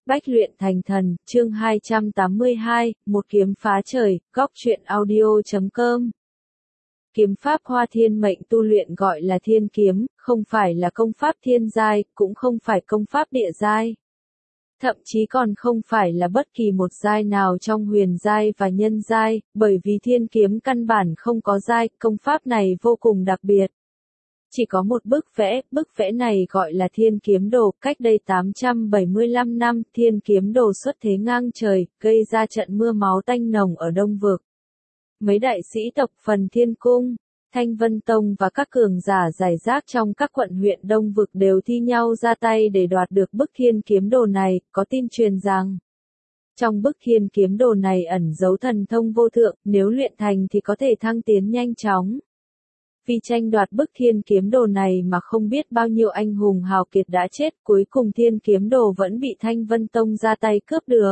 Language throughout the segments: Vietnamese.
Bách luyện thành thần, chương 282, một kiếm phá trời, góc truyện audio.com. Kiếm pháp Hoa Thiên Mệnh tu luyện gọi là thiên kiếm, không phải là công pháp thiên giai, cũng không phải công pháp địa giai. Thậm chí còn không phải là bất kỳ một giai nào trong huyền giai và nhân giai, bởi vì thiên kiếm căn bản không có giai, công pháp này vô cùng đặc biệt. Chỉ có một bức vẽ này gọi là Thiên Kiếm Đồ, cách đây 875 năm, Thiên Kiếm Đồ xuất thế ngang trời, gây ra trận mưa máu tanh nồng ở Đông Vực. Mấy đại sĩ tộc Phần Thiên Cung, Thanh Vân Tông và các cường giả rải rác trong các quận huyện Đông Vực đều thi nhau ra tay để đoạt được bức Thiên Kiếm Đồ này, có tin truyền rằng trong bức Thiên Kiếm Đồ này ẩn giấu thần thông vô thượng, nếu luyện thành thì có thể thăng tiến nhanh chóng. Vì tranh đoạt bức Thiên Kiếm Đồ này mà không biết bao nhiêu anh hùng hào kiệt đã chết, cuối cùng Thiên Kiếm Đồ vẫn bị Thanh Vân Tông ra tay cướp được.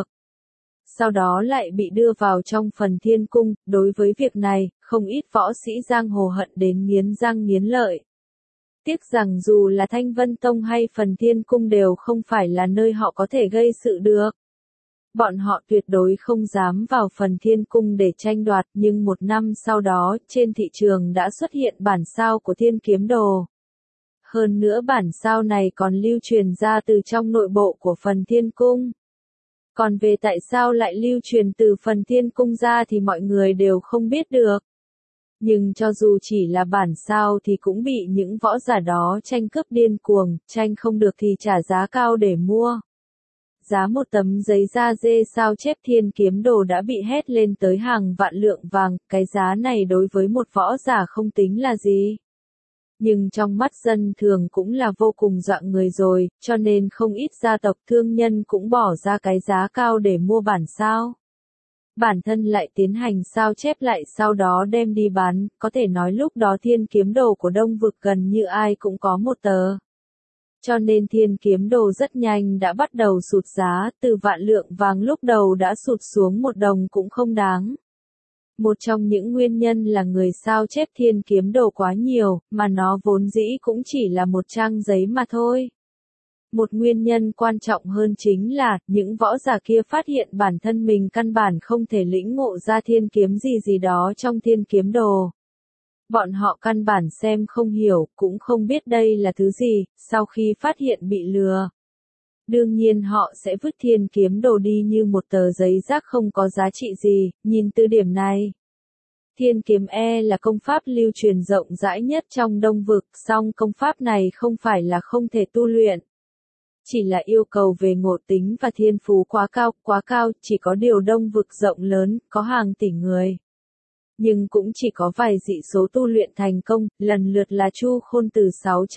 Sau đó lại bị đưa vào trong Phần Thiên Cung, đối với việc này, không ít võ sĩ giang hồ hận đến nghiến răng nghiến lợi. Tiếc rằng dù là Thanh Vân Tông hay Phần Thiên Cung đều không phải là nơi họ có thể gây sự được. Bọn họ tuyệt đối không dám vào Phần Thiên Cung để tranh đoạt, nhưng một năm sau đó, trên thị trường đã xuất hiện bản sao của Thiên Kiếm Đồ. Hơn nữa bản sao này còn lưu truyền ra từ trong nội bộ của Phần Thiên Cung. Còn về tại sao lại lưu truyền từ Phần Thiên Cung ra thì mọi người đều không biết được. Nhưng cho dù chỉ là bản sao thì cũng bị những võ giả đó tranh cướp điên cuồng, tranh không được thì trả giá cao để mua. Giá một tấm giấy da dê sao chép Thiên Kiếm Đồ đã bị hét lên tới hàng vạn lượng vàng, cái giá này đối với một võ giả không tính là gì. Nhưng trong mắt dân thường cũng là vô cùng dọa người rồi, cho nên không ít gia tộc thương nhân cũng bỏ ra cái giá cao để mua bản sao. Bản thân lại tiến hành sao chép lại sau đó đem đi bán, có thể nói lúc đó Thiên Kiếm Đồ của Đông Vực gần như ai cũng có một tờ. Cho nên Thiên Kiếm Đồ rất nhanh đã bắt đầu sụt giá, từ vạn lượng vàng lúc đầu đã sụt xuống 1 đồng cũng không đáng. Một trong những nguyên nhân là người sao chép Thiên Kiếm Đồ quá nhiều, mà nó vốn dĩ cũng chỉ là một trang giấy mà thôi. Một nguyên nhân quan trọng hơn chính là, những võ giả kia phát hiện bản thân mình căn bản không thể lĩnh ngộ ra thiên kiếm gì đó trong Thiên Kiếm Đồ. Bọn họ căn bản xem không hiểu, cũng không biết đây là thứ gì, sau khi phát hiện bị lừa. Đương nhiên họ sẽ vứt Thiên Kiếm Đồ đi như một tờ giấy rác không có giá trị gì, nhìn từ điểm này. Thiên Kiếm là công pháp lưu truyền rộng rãi nhất trong Đông Vực, song công pháp này không phải là không thể tu luyện. Chỉ là yêu cầu về ngộ tính và thiên phú quá cao, chỉ có điều Đông Vực rộng lớn, có hàng tỷ người. Nhưng cũng chỉ có vài dị số tu luyện thành công, lần lượt là Chu Khôn từ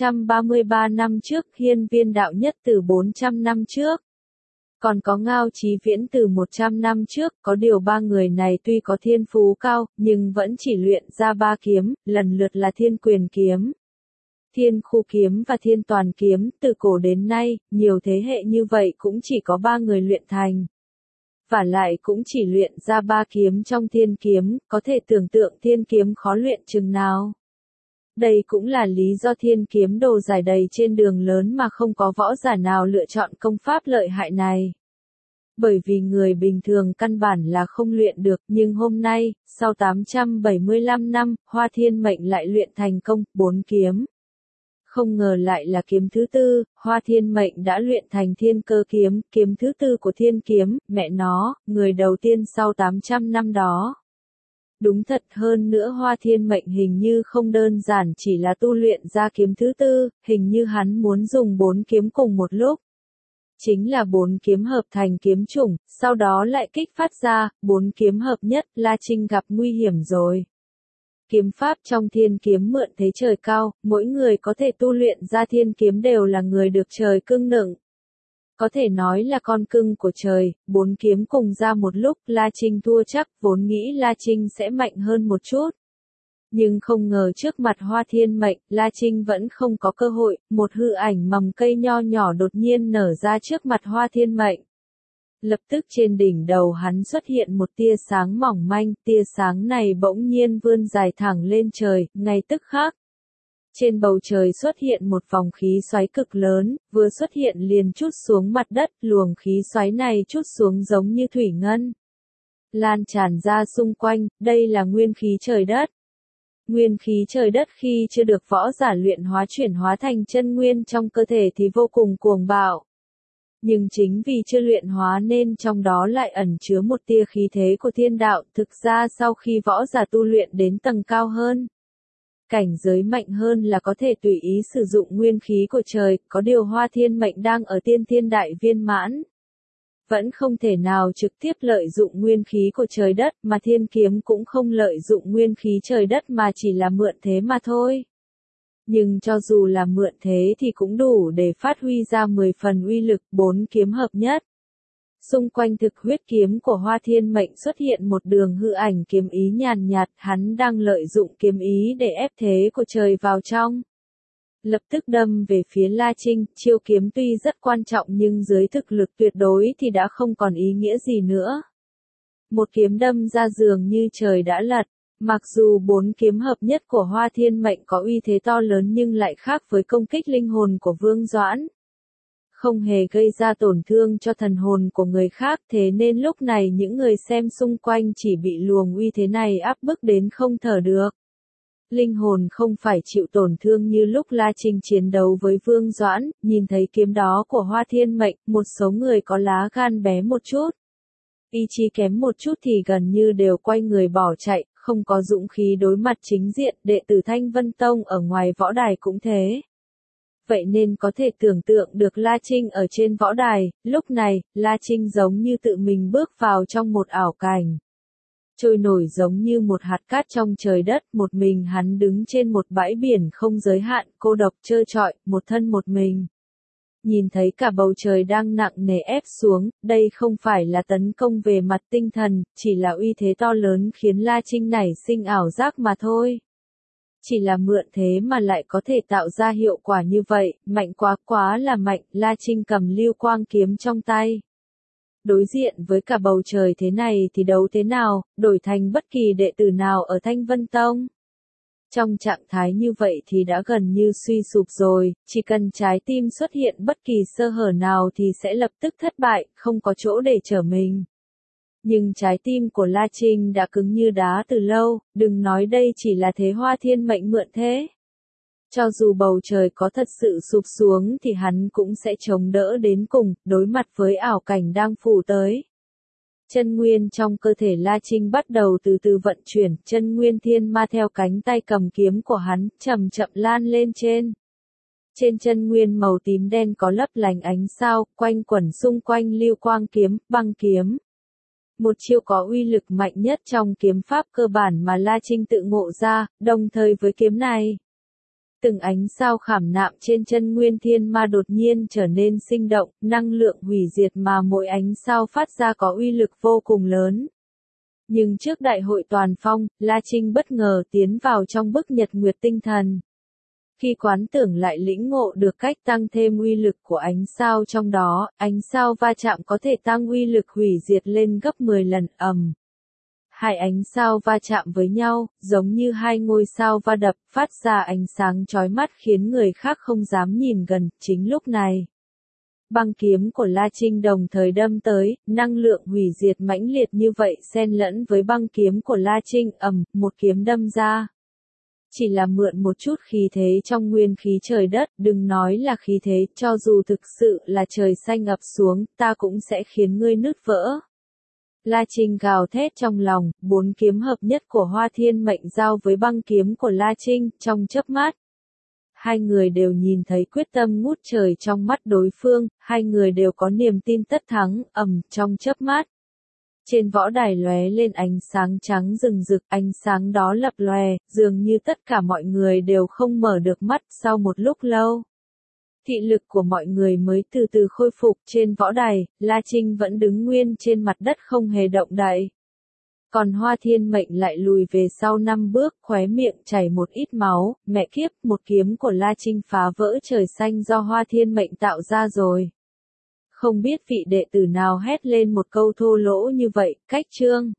633 năm trước, Hiên Viên Đạo Nhất từ 400 năm trước. Còn có Ngao Chí Viễn từ 100 năm trước, có điều 3 người này tuy có thiên phú cao, nhưng vẫn chỉ luyện ra 3 kiếm, lần lượt là Thiên Quyền Kiếm, Thiên Khu Kiếm và Thiên Toàn Kiếm, từ cổ đến nay, nhiều thế hệ như vậy cũng chỉ có 3 người luyện thành. Vả lại cũng chỉ luyện ra 3 kiếm trong thiên kiếm, có thể tưởng tượng thiên kiếm khó luyện chừng nào. Đây cũng là lý do Thiên Kiếm Đồ giải đầy trên đường lớn mà không có võ giả nào lựa chọn công pháp lợi hại này. Bởi vì người bình thường căn bản là không luyện được, nhưng hôm nay, sau 875 năm, Hoa Thiên Mệnh lại luyện thành công 4 kiếm. Không ngờ lại là kiếm thứ 4, Hoa Thiên Mệnh đã luyện thành Thiên Cơ Kiếm, kiếm thứ 4 của Thiên Kiếm, mẹ nó, người đầu tiên sau 800 năm đó. Đúng thật, hơn nữa Hoa Thiên Mệnh hình như không đơn giản chỉ là tu luyện ra kiếm thứ 4, hình như hắn muốn dùng 4 kiếm cùng một lúc. Chính là 4 kiếm hợp thành kiếm chủng, sau đó lại kích phát ra, 4 kiếm hợp nhất, La Trinh gặp nguy hiểm rồi. Kiếm pháp trong thiên kiếm mượn thế trời cao, mỗi người có thể tu luyện ra thiên kiếm đều là người được trời cưng nựng. Có thể nói là con cưng của trời, 4 kiếm cùng ra một lúc, La Trinh thua chắc, vốn nghĩ La Trinh sẽ mạnh hơn một chút. Nhưng không ngờ trước mặt Hoa Thiên Mệnh, La Trinh vẫn không có cơ hội, một hư ảnh mầm cây nho nhỏ đột nhiên nở ra trước mặt Hoa Thiên Mệnh. Lập tức trên đỉnh đầu hắn xuất hiện một tia sáng mỏng manh, tia sáng này bỗng nhiên vươn dài thẳng lên trời, ngay tức khắc. Trên bầu trời xuất hiện một vòng khí xoáy cực lớn, vừa xuất hiện liền trút xuống mặt đất, luồng khí xoáy này trút xuống giống như thủy ngân. Lan tràn ra xung quanh, đây là nguyên khí trời đất. Nguyên khí trời đất khi chưa được võ giả luyện hóa chuyển hóa thành chân nguyên trong cơ thể thì vô cùng cuồng bạo. Nhưng chính vì chưa luyện hóa nên trong đó lại ẩn chứa một tia khí thế của thiên đạo, thực ra sau khi võ giả tu luyện đến tầng cao hơn, cảnh giới mạnh hơn là có thể tùy ý sử dụng nguyên khí của trời, có điều Hoa Thiên Mệnh đang ở tiên thiên đại viên mãn. Vẫn không thể nào trực tiếp lợi dụng nguyên khí của trời đất, mà thiên kiếm cũng không lợi dụng nguyên khí trời đất mà chỉ là mượn thế mà thôi. Nhưng cho dù là mượn thế thì cũng đủ để phát huy ra 10 phần uy lực, 4 kiếm hợp nhất. Xung quanh thực huyết kiếm của Hoa Thiên Mệnh xuất hiện một đường hư ảnh kiếm ý nhàn nhạt, hắn đang lợi dụng kiếm ý để ép thế của trời vào trong. Lập tức đâm về phía La Trinh, chiêu kiếm tuy rất quan trọng nhưng dưới thực lực tuyệt đối thì đã không còn ý nghĩa gì nữa. Một kiếm đâm ra dường như trời đã lật. Mặc dù 4 kiếm hợp nhất của Hoa Thiên Mệnh có uy thế to lớn nhưng lại khác với công kích linh hồn của Vương Doãn. Không hề gây ra tổn thương cho thần hồn của người khác, thế nên lúc này những người xem xung quanh chỉ bị luồng uy thế này áp bức đến không thở được. Linh hồn không phải chịu tổn thương như lúc La Trinh chiến đấu với Vương Doãn, nhìn thấy kiếm đó của Hoa Thiên Mệnh, một số người có lá gan bé một chút. Ý chí kém một chút thì gần như đều quay người bỏ chạy, không có dũng khí đối mặt chính diện, đệ tử Thanh Vân Tông ở ngoài võ đài cũng thế. Vậy nên có thể tưởng tượng được La Trinh ở trên võ đài, lúc này, La Trinh giống như tự mình bước vào trong một ảo cảnh. Trôi nổi giống như một hạt cát trong trời đất, một mình hắn đứng trên một bãi biển không giới hạn, cô độc trơ trọi, một thân một mình. Nhìn thấy cả bầu trời đang nặng nề ép xuống, đây không phải là tấn công về mặt tinh thần, chỉ là uy thế to lớn khiến La Trinh nảy sinh ảo giác mà thôi. Chỉ là mượn thế mà lại có thể tạo ra hiệu quả như vậy, mạnh quá là mạnh, La Trinh cầm lưu quang kiếm trong tay. Đối diện với cả bầu trời thế này thì đấu thế nào, đổi thành bất kỳ đệ tử nào ở Thanh Vân Tông. Trong trạng thái như vậy thì đã gần như suy sụp rồi, chỉ cần trái tim xuất hiện bất kỳ sơ hở nào thì sẽ lập tức thất bại, không có chỗ để trở mình. Nhưng trái tim của La Trinh đã cứng như đá từ lâu, đừng nói đây chỉ là thế Hoa Thiên Mệnh mượn thế. Cho dù bầu trời có thật sự sụp xuống thì hắn cũng sẽ chống đỡ đến cùng, đối mặt với ảo cảnh đang phủ tới. Chân nguyên trong cơ thể La Trinh bắt đầu từ từ vận chuyển, chân nguyên thiên ma theo cánh tay cầm kiếm của hắn, chậm chậm lan lên trên. Trên chân nguyên màu tím đen có lấp lánh ánh sao, quanh quẩn xung quanh lưu quang kiếm, băng kiếm. Một chiêu có uy lực mạnh nhất trong kiếm pháp cơ bản mà La Trinh tự ngộ ra, đồng thời với kiếm này. Từng ánh sao khảm nạm trên chân nguyên thiên ma đột nhiên trở nên sinh động, năng lượng hủy diệt mà mỗi ánh sao phát ra có uy lực vô cùng lớn. Nhưng trước đại hội toàn phong, La Trinh bất ngờ tiến vào trong bức nhật nguyệt tinh thần. Khi quán tưởng lại lĩnh ngộ được cách tăng thêm uy lực của ánh sao trong đó, ánh sao va chạm có thể tăng uy lực hủy diệt lên gấp 10 lần, ầm. Hai ánh sao va chạm với nhau, giống như hai ngôi sao va đập, phát ra ánh sáng chói mắt khiến người khác không dám nhìn gần. Chính lúc này, băng kiếm của La Trinh đồng thời đâm tới, năng lượng hủy diệt mãnh liệt như vậy xen lẫn với băng kiếm của La Trinh, ầm, một kiếm đâm ra. Chỉ là mượn một chút khí thế trong nguyên khí trời đất, đừng nói là khí thế, cho dù thực sự là trời xanh ập xuống, ta cũng sẽ khiến ngươi nứt vỡ. La Trinh gào thét trong lòng, 4 kiếm hợp nhất của Hoa Thiên Mệnh giao với băng kiếm của La Trinh, trong chớp mắt. Hai người đều nhìn thấy quyết tâm ngút trời trong mắt đối phương, hai người đều có niềm tin tất thắng, ầm, trong chớp mắt. Trên võ đài lóe lên ánh sáng trắng rừng rực, ánh sáng đó lập lòe, dường như tất cả mọi người đều không mở được mắt sau một lúc lâu. Thị lực của mọi người mới từ từ khôi phục. Trên võ đài, La Trinh vẫn đứng nguyên trên mặt đất không hề động đậy. Còn Hoa Thiên Mệnh lại lùi về sau 5 bước, khóe miệng chảy một ít máu, mẹ kiếp, một kiếm của La Trinh phá vỡ trời xanh do Hoa Thiên Mệnh tạo ra rồi. Không biết vị đệ tử nào hét lên một câu thô lỗ như vậy, cách chương.